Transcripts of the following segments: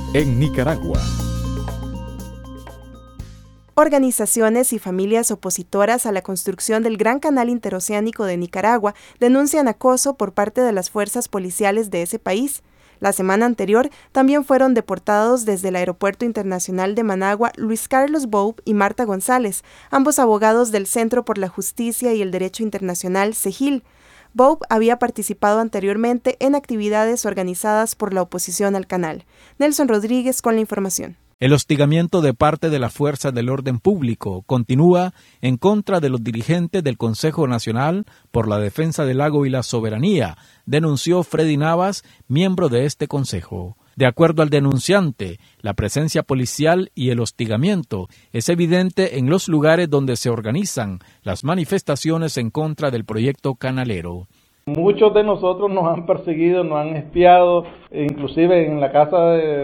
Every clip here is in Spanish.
en Nicaragua. Organizaciones y familias opositoras a la construcción del Gran Canal Interoceánico de Nicaragua denuncian acoso por parte de las fuerzas policiales de ese país. La semana anterior también fueron deportados desde el Aeropuerto Internacional de Managua Luis Carlos Bou y Marta González, ambos abogados del Centro por la Justicia y el Derecho Internacional, CEGIL. Bou había participado anteriormente en actividades organizadas por la oposición al canal. Nelson Rodríguez con la información. El hostigamiento de parte de las fuerzas del orden público continúa en contra de los dirigentes del Consejo Nacional por la Defensa del Lago y la Soberanía, denunció Freddy Navas, miembro de este consejo. De acuerdo al denunciante, la presencia policial y el hostigamiento es evidente en los lugares donde se organizan las manifestaciones en contra del proyecto canalero. Muchos de nosotros nos han perseguido, nos han espiado, inclusive en la casa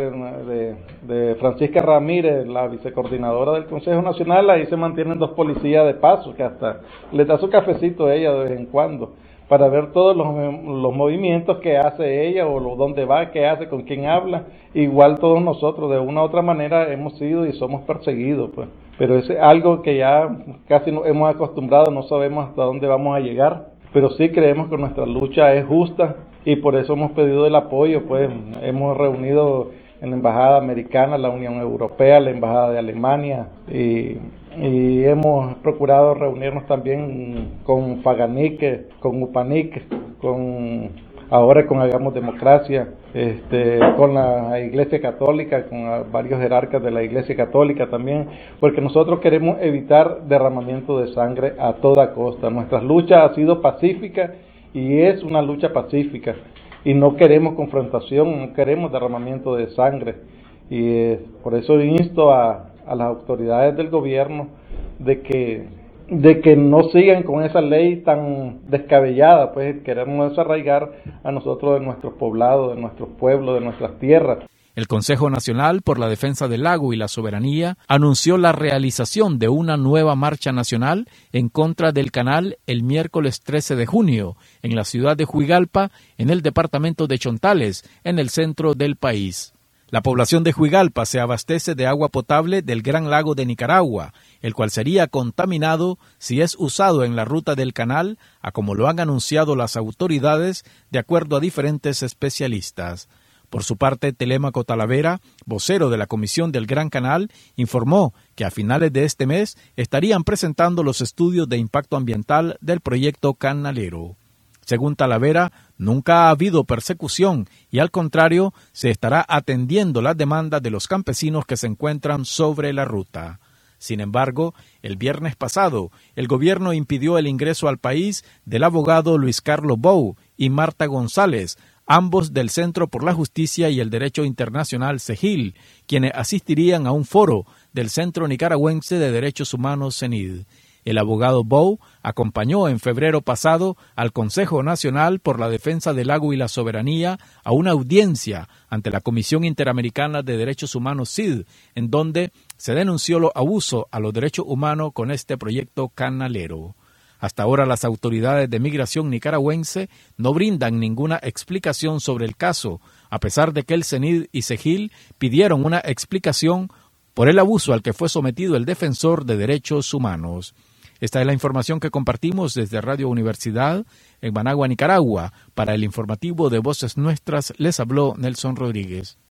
de Francisca Ramírez, la vicecoordinadora del Consejo Nacional. Ahí se mantienen 2 policías de paso, que hasta le da su cafecito a ella de vez en cuando, para ver todos los movimientos que hace ella, o dónde va, qué hace, con quién habla. Igual todos nosotros, de una u otra manera, hemos sido y somos perseguidos, pues. Pero es algo que ya casi nos hemos acostumbrado, no sabemos hasta dónde vamos a llegar. Pero sí creemos que nuestra lucha es justa y por eso hemos pedido el apoyo, pues hemos reunido en la Embajada Americana, la Unión Europea, la Embajada de Alemania y hemos procurado reunirnos también con Faganic, con Upanic, ahora con Hagamos Democracia, con la Iglesia Católica, con varios jerarcas de la Iglesia Católica también, porque nosotros queremos evitar derramamiento de sangre a toda costa. Nuestra lucha ha sido pacífica y es una lucha pacífica y no queremos confrontación, no queremos derramamiento de sangre y por eso insto a las autoridades del gobierno de que no sigan con esa ley tan descabellada, pues queremos desarraigar a nosotros de nuestros poblados, de nuestros pueblos, de nuestras tierras. El Consejo Nacional por la Defensa del Lago y la Soberanía anunció la realización de una nueva marcha nacional en contra del canal el miércoles 13 de junio en la ciudad de Juigalpa, en el departamento de Chontales, en el centro del país. La población de Juigalpa se abastece de agua potable del Gran Lago de Nicaragua, el cual sería contaminado si es usado en la ruta del canal, a como lo han anunciado las autoridades, de acuerdo a diferentes especialistas. Por su parte, Telémaco Talavera, vocero de la Comisión del Gran Canal, informó que a finales de este mes estarían presentando los estudios de impacto ambiental del proyecto canalero. Según Talavera, nunca ha habido persecución y al contrario, se estará atendiendo las demandas de los campesinos que se encuentran sobre la ruta. Sin embargo, el viernes pasado, el gobierno impidió el ingreso al país del abogado Luis Carlos Bou y Marta González, ambos del Centro por la Justicia y el Derecho Internacional CEGIL, quienes asistirían a un foro del Centro Nicaragüense de Derechos Humanos CENID. El abogado Bou acompañó en febrero pasado al Consejo Nacional por la Defensa del Lago y la Soberanía a una audiencia ante la Comisión Interamericana de Derechos Humanos CID, en donde se denunció los abusos a los derechos humanos con este proyecto canalero. Hasta ahora las autoridades de migración nicaragüense no brindan ninguna explicación sobre el caso, a pesar de que el CENID y CEGIL pidieron una explicación por el abuso al que fue sometido el defensor de derechos humanos. Esta es la información que compartimos desde Radio Universidad en Managua, Nicaragua. Para el informativo de Voces Nuestras les habló Nelson Rodríguez.